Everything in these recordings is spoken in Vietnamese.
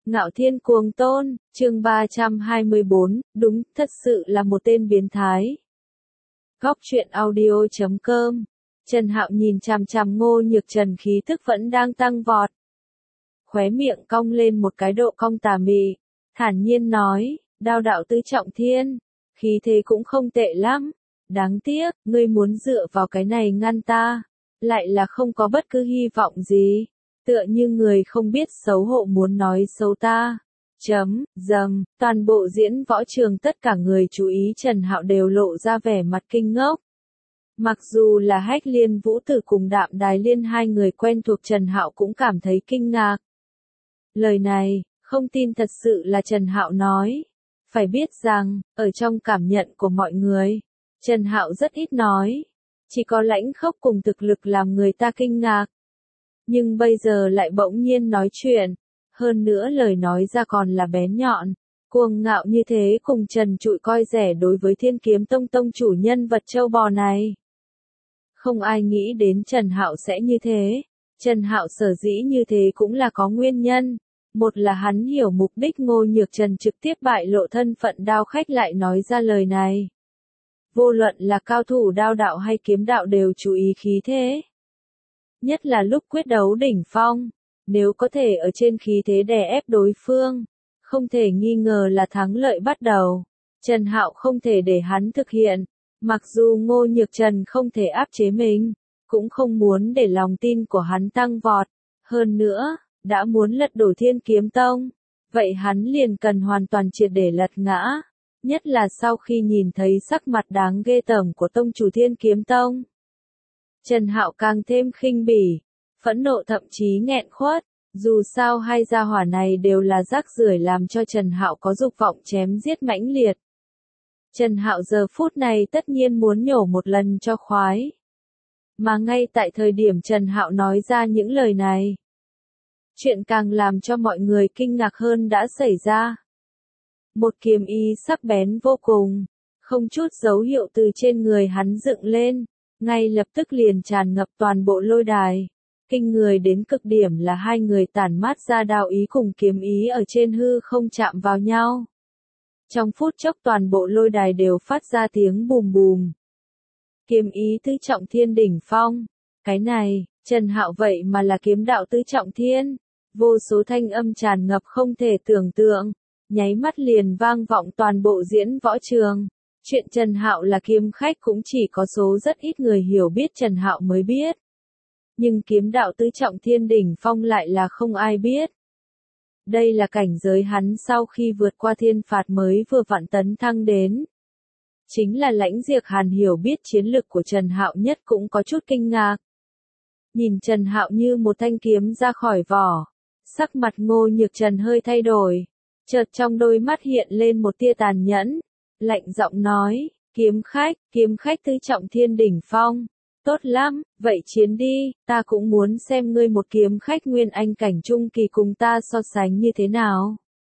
Ngạo Thiên Cuồng Tôn, chương 324, đúng, thật sự là một tên biến thái. Góc truyện audio.com. Trần Hạo nhìn chằm chằm Ngô Nhược Trần, khí tức vẫn đang tăng vọt. Khóe miệng cong lên một cái độ cong tà mị, thản nhiên nói, đao đạo tứ trọng thiên, khí thế cũng không tệ lắm. Đáng tiếc, ngươi muốn dựa vào cái này ngăn ta, lại là không có bất cứ hy vọng gì. Tựa như người không biết xấu hổ muốn nói xấu ta. Toàn bộ diễn võ trường tất cả người chú ý Trần Hạo đều lộ ra vẻ mặt kinh ngốc. Mặc dù là Hách Liên Vũ Tử cùng Đạm Đài Liên hai người quen thuộc Trần Hạo cũng cảm thấy kinh ngạc. Lời này, không tin thật sự là Trần Hạo nói. Phải biết rằng, ở trong cảm nhận của mọi người, Trần Hạo rất ít nói. Chỉ có lãnh khốc cùng thực lực làm người ta kinh ngạc. Nhưng bây giờ lại bỗng nhiên nói chuyện, hơn nữa lời nói ra còn là bén nhọn, cuồng ngạo như thế, cùng trần trụi coi rẻ đối với Thiên Kiếm Tông tông chủ nhân vật châu bò này. Không ai nghĩ đến Trần Hạo sẽ như thế. Trần Hạo sở dĩ như thế cũng là có nguyên nhân. Một là hắn hiểu mục đích Ngô Nhược Trần trực tiếp bại lộ thân phận đao khách lại nói ra lời này. Vô luận là cao thủ đao đạo hay kiếm đạo đều chú ý khí thế. Nhất là lúc quyết đấu đỉnh phong, nếu có thể ở trên khí thế đè ép đối phương, không thể nghi ngờ là thắng lợi bắt đầu. Trần Hạo không thể để hắn thực hiện, mặc dù Ngô Nhược Trần không thể áp chế mình, cũng không muốn để lòng tin của hắn tăng vọt. Hơn nữa, đã muốn lật đổ Thiên Kiếm Tông, vậy hắn liền cần hoàn toàn triệt để lật ngã. Nhất là sau khi nhìn thấy sắc mặt đáng ghê tởm của tông chủ Thiên Kiếm Tông. Trần Hạo càng thêm khinh bỉ, phẫn nộ thậm chí nghẹn khuất, dù sao hai gia hỏa này đều là rác rưởi làm cho Trần Hạo có dục vọng chém giết mãnh liệt. Trần Hạo giờ phút này tất nhiên muốn nhổ một lần cho khoái. Mà ngay tại thời điểm Trần Hạo nói ra những lời này, chuyện càng làm cho mọi người kinh ngạc hơn đã xảy ra. Một kiếm ý sắc bén vô cùng, không chút dấu hiệu từ trên người hắn dựng lên. Ngay lập tức liền tràn ngập toàn bộ lôi đài. Kinh người đến cực điểm là hai người tản mát ra đao ý cùng kiếm ý ở trên hư không chạm vào nhau. Trong phút chốc toàn bộ lôi đài đều phát ra tiếng bùm bùm. Kiếm ý tứ trọng thiên đỉnh phong. Cái này, Trần Hạo vậy mà là kiếm đạo tứ trọng thiên. Vô số thanh âm tràn ngập không thể tưởng tượng. Nháy mắt liền vang vọng toàn bộ diễn võ trường. Chuyện Trần Hạo là kiếm khách cũng chỉ có số rất ít người hiểu biết Trần Hạo mới biết. Nhưng kiếm đạo tứ trọng thiên đỉnh phong lại là không ai biết. Đây là cảnh giới hắn sau khi vượt qua thiên phạt mới vừa vặn tấn thăng đến. Chính là Lãnh Diệc Hàn hiểu biết chiến lực của Trần Hạo nhất cũng có chút kinh ngạc. Nhìn Trần Hạo như một thanh kiếm ra khỏi vỏ. Sắc mặt Ngô Nhược Trần hơi thay đổi. Chợt trong đôi mắt hiện lên một tia tàn nhẫn. Lạnh giọng nói, kiếm khách tứ trọng thiên đỉnh phong. Tốt lắm, vậy chiến đi, ta cũng muốn xem ngươi một kiếm khách nguyên anh cảnh trung kỳ cùng ta so sánh như thế nào.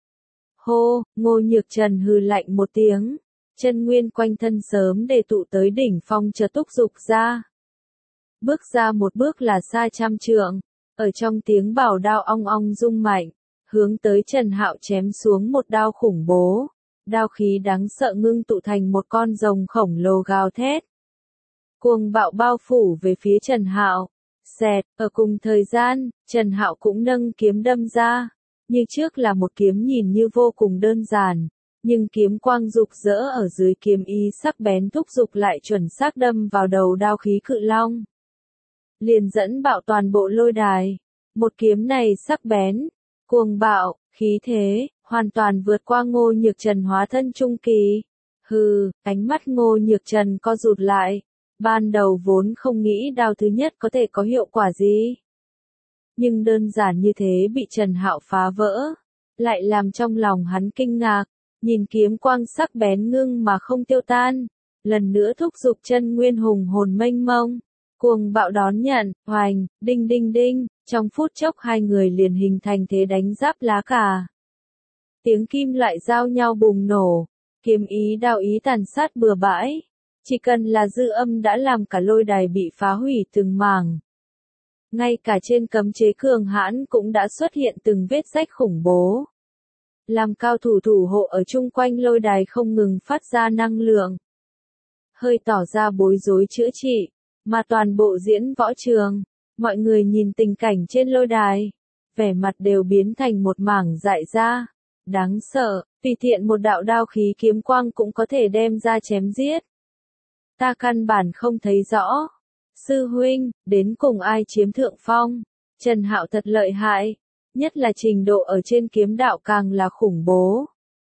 Hô, Ngô Nhược Trần hừ lạnh một tiếng, chân nguyên quanh thân sớm để tụ tới đỉnh phong chợt thúc giục ra. Bước ra một bước là xa trăm trượng, ở trong tiếng bảo đao ong ong rung mạnh, hướng tới Trần Hạo chém xuống một đao khủng bố. Đao khí đáng sợ ngưng tụ thành một con rồng khổng lồ gào thét. Cuồng bạo bao phủ về phía Trần Hạo. Xẹt, ở cùng thời gian, Trần Hạo cũng nâng kiếm đâm ra. Như trước là một kiếm nhìn như vô cùng đơn giản. Nhưng kiếm quang rực rỡ ở dưới kiếm ý sắc bén thúc giục lại chuẩn xác đâm vào đầu đao khí cự long. Liền dẫn bạo toàn bộ lôi đài. Một kiếm này sắc bén, cuồng bạo, khí thế, hoàn toàn vượt qua Ngô Nhược Trần hóa thân trung kỳ. Hừ, ánh mắt Ngô Nhược Trần co rụt lại. Ban đầu vốn không nghĩ đao thứ nhất có thể có hiệu quả gì. Nhưng đơn giản như thế bị Trần Hạo phá vỡ. Lại làm trong lòng hắn kinh ngạc. Nhìn kiếm quang sắc bén ngưng mà không tiêu tan. Lần nữa thúc giục chân nguyên hùng hồn mênh mông. Cuồng bạo đón nhận, hoành, đinh đinh đinh. Trong phút chốc hai người liền hình thành thế đánh giáp lá cà. Tiếng kim loại giao nhau bùng nổ, kiếm ý đao ý tàn sát bừa bãi. Chỉ cần là dư âm đã làm cả lôi đài bị phá hủy từng mảng. Ngay cả trên cấm chế cường hãn cũng đã xuất hiện từng vết rách khủng bố. làm cao thủ thủ hộ ở chung quanh lôi đài không ngừng phát ra năng lượng, hơi tỏ ra bối rối chữa trị, mà toàn bộ diễn võ trường, mọi người nhìn tình cảnh trên lôi đài, vẻ mặt đều biến thành một mảng dại ra, đáng sợ, tùy tiện một đạo đao khí kiếm quang cũng có thể đem ra chém giết. Ta căn bản không thấy rõ. Sư huynh, đến cùng ai chiếm thượng phong? Trần Hạo thật lợi hại, nhất là trình độ ở trên kiếm đạo càng là khủng bố.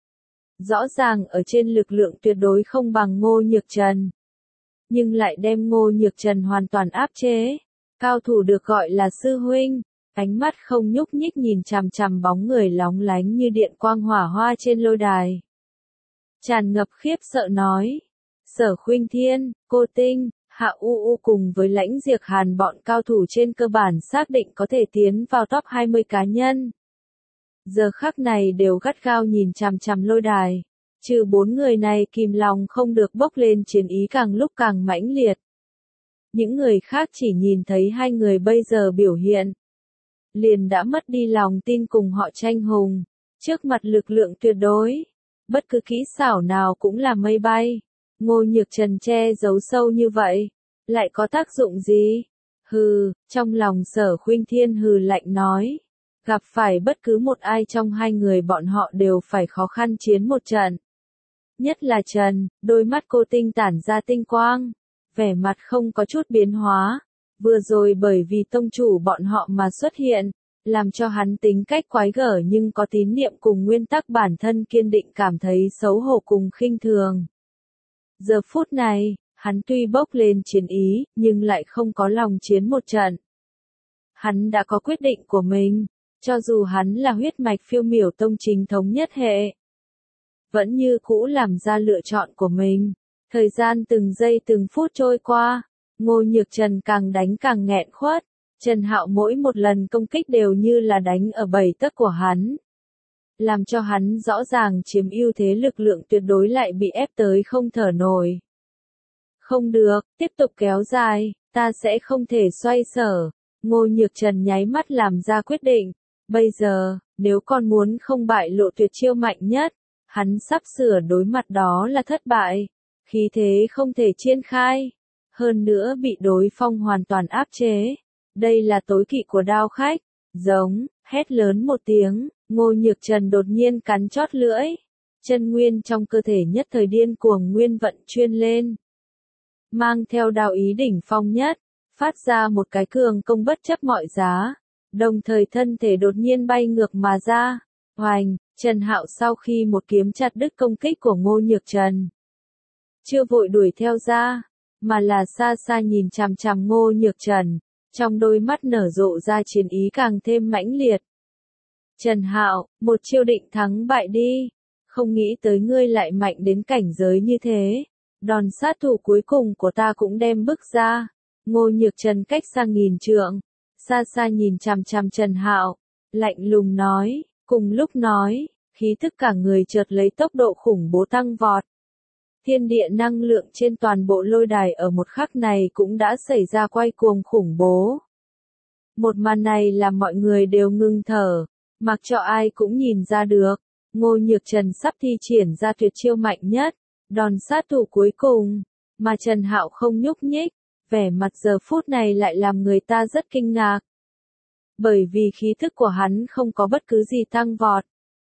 Rõ ràng ở trên lực lượng tuyệt đối không bằng Ngô Nhược Trần, nhưng lại đem Ngô Nhược Trần hoàn toàn áp chế. Cao thủ được gọi là sư huynh, ánh mắt không nhúc nhích nhìn chằm chằm bóng người lóng lánh như điện quang hỏa hoa trên lôi đài. Tràn ngập khiếp sợ nói, Sở Khuynh Thiên, Cô Tinh, Hạ U U cùng với Lãnh Diệc Hàn bọn cao thủ trên cơ bản xác định có thể tiến vào top 20 cá nhân. Giờ khắc này đều gắt gao nhìn chằm chằm lôi đài, trừ 4 người này kìm lòng không được bốc lên chiến ý càng lúc càng mãnh liệt. Những người khác chỉ nhìn thấy hai người bây giờ biểu hiện, liền đã mất đi lòng tin cùng họ tranh hùng, trước mặt lực lượng tuyệt đối, bất cứ kỹ xảo nào cũng là mây bay. Ngô Nhược Trần che giấu sâu như vậy, lại có tác dụng gì? Hừ, trong lòng Sở Khuynh Thiên hừ lạnh nói, gặp phải bất cứ một ai trong hai người bọn họ đều phải khó khăn chiến một trận. Nhất là Trần, đôi mắt cô tinh tản ra tinh quang, vẻ mặt không có chút biến hóa, vừa rồi bởi vì tông chủ bọn họ mà xuất hiện, làm cho hắn tính cách quái gở nhưng có tín niệm cùng nguyên tắc bản thân kiên định cảm thấy xấu hổ cùng khinh thường. Giờ phút này, hắn tuy bốc lên chiến ý, nhưng lại không có lòng chiến một trận. Hắn đã có quyết định của mình, cho dù hắn là huyết mạch phiêu miểu tông chính thống nhất hệ, vẫn như cũ làm ra lựa chọn của mình. Thời gian từng giây từng phút trôi qua, Ngô Nhược Trần càng đánh càng nghẹn khuất, Trần Hạo mỗi một lần công kích đều như là đánh ở bảy tấc của hắn, làm cho hắn rõ ràng chiếm ưu thế, lực lượng tuyệt đối lại bị ép tới không thở nổi. Không được, tiếp tục kéo dài, ta sẽ không thể xoay sở. Ngô Nhược Trần nháy mắt làm ra quyết định, bây giờ, nếu con muốn không bại lộ tuyệt chiêu mạnh nhất, hắn sắp sửa đối mặt đó là thất bại, khí thế không thể triển khai, hơn nữa bị đối phong hoàn toàn áp chế. Đây là tối kỵ của đao khách. Giống, hét lớn một tiếng, Ngô Nhược Trần đột nhiên cắn chót lưỡi, chân nguyên trong cơ thể nhất thời điên cuồng nguyên vận chuyên lên, mang theo đao ý đỉnh phong nhất, phát ra một cái cường công bất chấp mọi giá, đồng thời thân thể đột nhiên bay ngược mà ra. Hoành, Trần Hạo sau khi một kiếm chặt đứt công kích của Ngô Nhược Trần, chưa vội đuổi theo ra, mà là xa xa nhìn chằm chằm Ngô Nhược Trần, trong đôi mắt nở rộ ra chiến ý càng thêm mãnh liệt. Trần Hạo, một chiêu định thắng bại đi, không nghĩ tới ngươi lại mạnh đến cảnh giới như thế, đòn sát thủ cuối cùng của ta cũng đem bức ra. Ngô Nhược Trần cách xa nghìn trượng, xa xa nhìn chằm chằm Trần Hạo, lạnh lùng nói, cùng lúc nói, khí tức cả người chợt lấy tốc độ khủng bố tăng vọt. Thiên địa năng lượng trên toàn bộ lôi đài ở một khắc này cũng đã xảy ra quay cuồng khủng bố. Một màn này làm mọi người đều ngưng thở, mặc cho ai cũng nhìn ra được, Ngô Nhược Trần sắp thi triển ra tuyệt chiêu mạnh nhất, đòn sát thủ cuối cùng, mà Trần Hạo không nhúc nhích, vẻ mặt giờ phút này lại làm người ta rất kinh ngạc. Bởi vì khí thức của hắn không có bất cứ gì tăng vọt.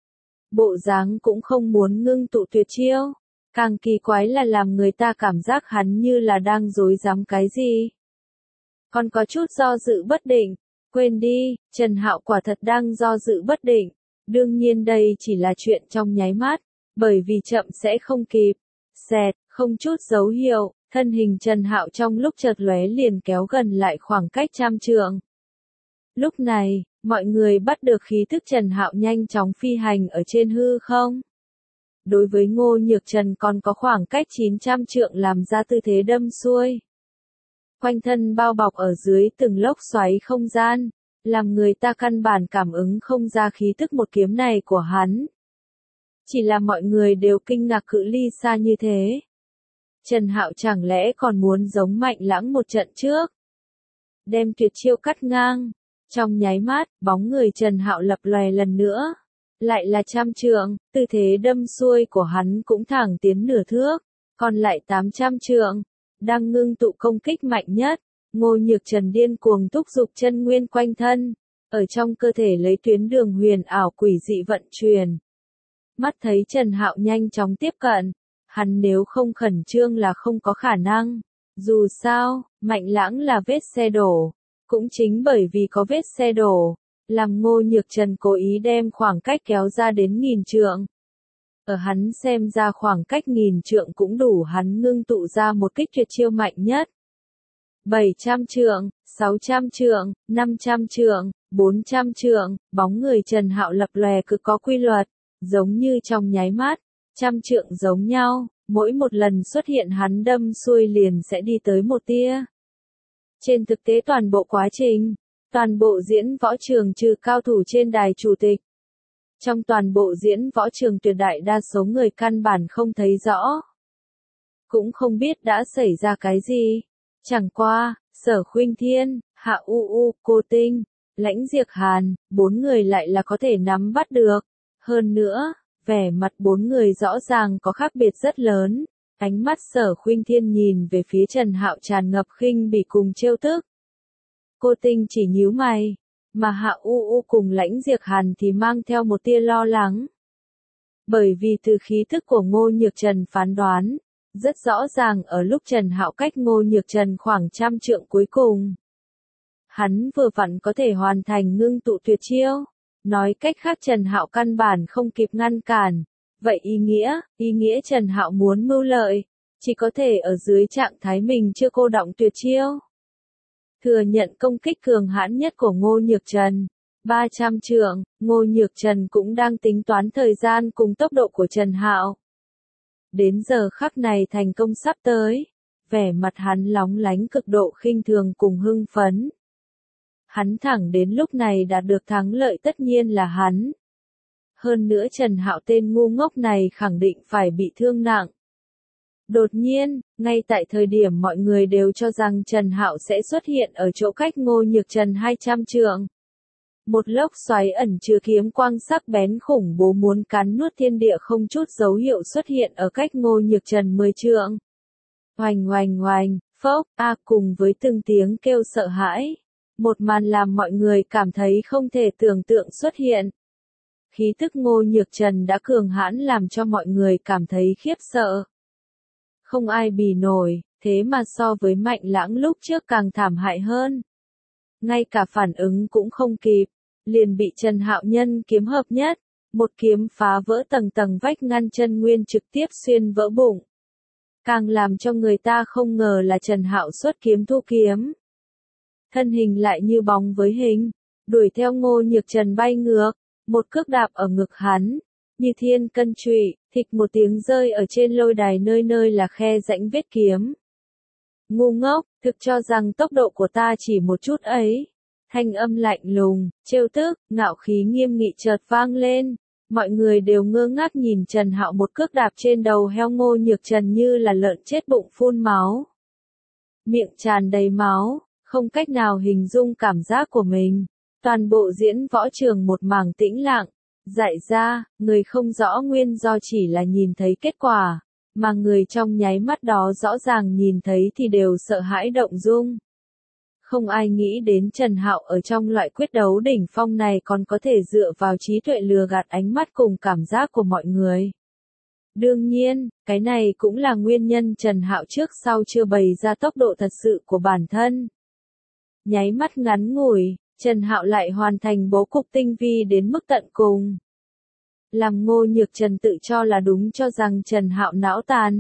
Bộ dáng cũng không muốn ngưng tụ tuyệt chiêu. Càng kỳ quái là làm người ta cảm giác hắn như là đang dối dám cái gì. Còn có chút do dự bất định. Quên đi, Trần Hạo quả thật đang do dự bất định. Đương nhiên đây chỉ là chuyện trong nháy mắt, bởi vì chậm sẽ không kịp. Xẹt, không chút dấu hiệu, thân hình Trần Hạo trong lúc chợt lóe liền kéo gần lại khoảng cách 100 trượng. Lúc này, mọi người bắt được khí thức Trần Hạo nhanh chóng phi hành ở trên hư không. Đối với Ngô Nhược Trần còn có khoảng cách 900 trượng làm ra tư thế đâm xuôi. Quanh thân bao bọc ở dưới từng lốc xoáy không gian, làm người ta căn bản cảm ứng không ra khí tức một kiếm này của hắn. Chỉ là mọi người đều kinh ngạc cự ly xa như thế. Trần Hạo chẳng lẽ còn muốn giống Mạnh Lãng một trận trước? Đem tuyệt chiêu cắt ngang. Trong nháy mắt, bóng người Trần Hạo lập lòe lần nữa. lại là 100 trượng, tư thế đâm xuôi của hắn cũng thẳng tiến nửa thước, còn lại 800 trượng, đang ngưng tụ công kích mạnh nhất. Ngô Nhược Trần điên cuồng thúc giục chân nguyên quanh thân, ở trong cơ thể lấy tuyến đường huyền ảo quỷ dị vận chuyển. Mắt thấy Trần Hạo nhanh chóng tiếp cận, hắn nếu không khẩn trương là không có khả năng. Dù sao, Mạnh Lãng là vết xe đổ, cũng chính bởi vì có vết xe đổ, làm Ngô Nhược Trần cố ý đem khoảng cách kéo ra đến 1000 trượng. Ở hắn xem ra khoảng cách 1000 trượng cũng đủ hắn ngưng tụ ra một kích tuyệt chiêu mạnh nhất. 700 trượng, 600 trượng, 500 trượng, 400 trượng, bóng người Trần Hạo lập lòe cực có quy luật, giống như trong nháy mắt, 100 trượng giống nhau, mỗi một lần xuất hiện hắn đâm xuôi liền sẽ đi tới một tia. Trên thực tế toàn bộ quá trình, toàn bộ diễn võ trường trừ cao thủ trên đài chủ tịch. Trong toàn bộ diễn võ trường tuyệt đại đa số người căn bản không thấy rõ. Cũng không biết đã xảy ra cái gì. Chẳng qua, Sở Khuynh Thiên, Hạ U, Cô Tinh, Lãnh Diệc Hàn, 4 người lại là có thể nắm bắt được. Hơn nữa, vẻ mặt 4 người rõ ràng có khác biệt rất lớn. Ánh mắt Sở Khuynh Thiên nhìn về phía Trần Hạo tràn ngập khinh bỉ cùng trêu tức. Cô Tinh chỉ nhíu mày, mà Hạ U cùng Lãnh Diệc Hàn thì mang theo một tia lo lắng. Bởi vì từ khí thức của Ngô Nhược Trần phán đoán, rất rõ ràng ở lúc Trần Hạo cách Ngô Nhược Trần khoảng 100 trượng cuối cùng. Hắn vừa vặn có thể hoàn thành ngưng tụ tuyệt chiêu. Nói cách khác Trần Hạo căn bản không kịp ngăn cản. Vậy ý nghĩa Trần Hạo muốn mưu lợi, chỉ có thể ở dưới trạng thái mình chưa cô động tuyệt chiêu. Thừa nhận công kích cường hãn nhất của Ngô Nhược Trần. 300 trượng, Ngô Nhược Trần cũng đang tính toán thời gian cùng tốc độ của Trần Hạo. Đến giờ khắc này thành công sắp tới, vẻ mặt hắn lóng lánh cực độ khinh thường cùng hưng phấn. Hắn thẳng đến lúc này đạt được thắng lợi tất nhiên là hắn. Hơn nữa Trần Hạo tên ngu ngốc này khẳng định phải bị thương nặng. Đột nhiên, ngay tại thời điểm mọi người đều cho rằng Trần Hạo sẽ xuất hiện ở chỗ cách Ngô Nhược Trần 200 trượng. Một lốc xoáy ẩn chứa kiếm quang sắc bén khủng bố muốn cắn nuốt thiên địa không chút dấu hiệu xuất hiện ở cách Ngô Nhược Trần 10 trượng. Oành oành oành, phốc, cùng với từng tiếng kêu sợ hãi. Một màn làm mọi người cảm thấy không thể tưởng tượng xuất hiện. Khí tức Ngô Nhược Trần đã cường hãn làm cho mọi người cảm thấy khiếp sợ. Không ai bì nổi, thế mà so với Mạnh Lãng lúc trước càng thảm hại hơn. Ngay cả phản ứng cũng không kịp, liền bị Trần Hạo nhân kiếm hợp nhất, một kiếm phá vỡ tầng tầng vách ngăn chân nguyên trực tiếp xuyên vỡ bụng. Càng làm cho người ta không ngờ là Trần Hạo xuất kiếm thu kiếm. Thân hình lại như bóng với hình, đuổi theo Ngô Nhược Trần bay ngược, một cước đạp ở ngực hắn, như thiên cân trụy, thịch một tiếng rơi ở trên lôi đài nơi nơi là khe rãnh vết kiếm. Ngu ngốc, thực cho rằng tốc độ của ta chỉ một chút ấy. Thanh âm lạnh lùng, trêu tức, ngạo khí nghiêm nghị chợt vang lên. Mọi người đều ngơ ngác nhìn Trần Hạo một cước đạp trên đầu heo Ngô Nhược Trần như là lợn chết bụng phun máu. Miệng tràn đầy máu, không cách nào hình dung cảm giác của mình. Toàn bộ diễn võ trường một mảng tĩnh lặng. Dại ra, người không rõ nguyên do chỉ là nhìn thấy kết quả, mà người trong nháy mắt đó rõ ràng nhìn thấy thì đều sợ hãi động dung. Không ai nghĩ đến Trần Hạo ở trong loại quyết đấu đỉnh phong này còn có thể dựa vào trí tuệ lừa gạt ánh mắt cùng cảm giác của mọi người. Đương nhiên, cái này cũng là nguyên nhân Trần Hạo trước sau chưa bày ra tốc độ thật sự của bản thân. Nháy mắt ngắn ngủi, Trần Hạo lại hoàn thành bố cục tinh vi đến mức tận cùng. Làm Ngô Nhược Trần tự cho là đúng cho rằng Trần Hạo não tàn.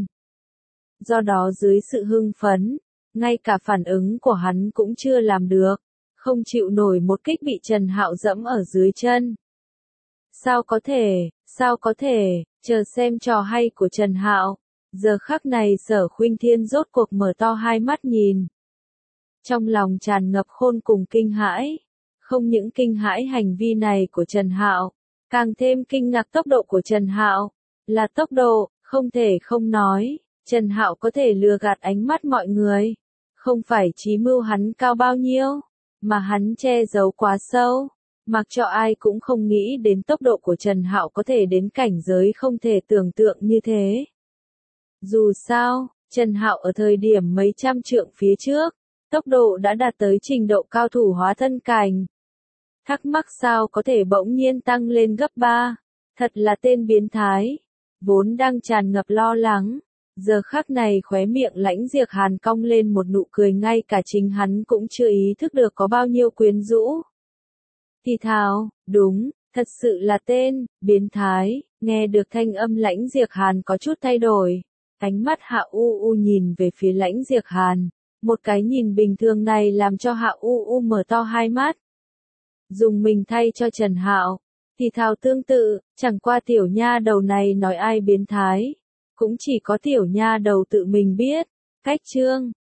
Do đó dưới sự hưng phấn, ngay cả phản ứng của hắn cũng chưa làm được, không chịu nổi một kích bị Trần Hạo dẫm ở dưới chân. Sao có thể, chờ xem trò hay của Trần Hạo. Giờ khắc này Sở Khuynh Thiên rốt cuộc mở to hai mắt nhìn. Trong lòng tràn ngập khôn cùng kinh hãi. Không những kinh hãi hành vi này của Trần Hạo, càng thêm kinh ngạc tốc độ của Trần Hạo. Là tốc độ, không thể không nói, Trần Hạo có thể lừa gạt ánh mắt mọi người. Không phải chí mưu hắn cao bao nhiêu, mà hắn che giấu quá sâu. Mặc cho ai cũng không nghĩ đến tốc độ của Trần Hạo có thể đến cảnh giới không thể tưởng tượng như thế. Dù sao, Trần Hạo ở thời điểm mấy trăm trượng phía trước, tốc độ đã đạt tới trình độ cao thủ hóa thân cảnh. Thắc mắc sao có thể bỗng nhiên tăng lên gấp 3, thật là tên biến thái. Vốn đang tràn ngập lo lắng, giờ khắc này khóe miệng Lãnh Diệp Hàn cong lên một nụ cười ngay cả chính hắn cũng chưa ý thức được có bao nhiêu quyến rũ. Thì thào, đúng, thật sự là tên, biến thái, nghe được thanh âm Lãnh Diệp Hàn có chút thay đổi. Ánh mắt Hạ U U nhìn về phía Lãnh Diệp Hàn, một cái nhìn bình thường này làm cho Hạ U U mở to hai mắt. Dùng mình thay cho Trần Hạo, thì thào tương tự, chẳng qua tiểu nha đầu này nói ai biến thái, cũng chỉ có tiểu nha đầu tự mình biết. Cách chương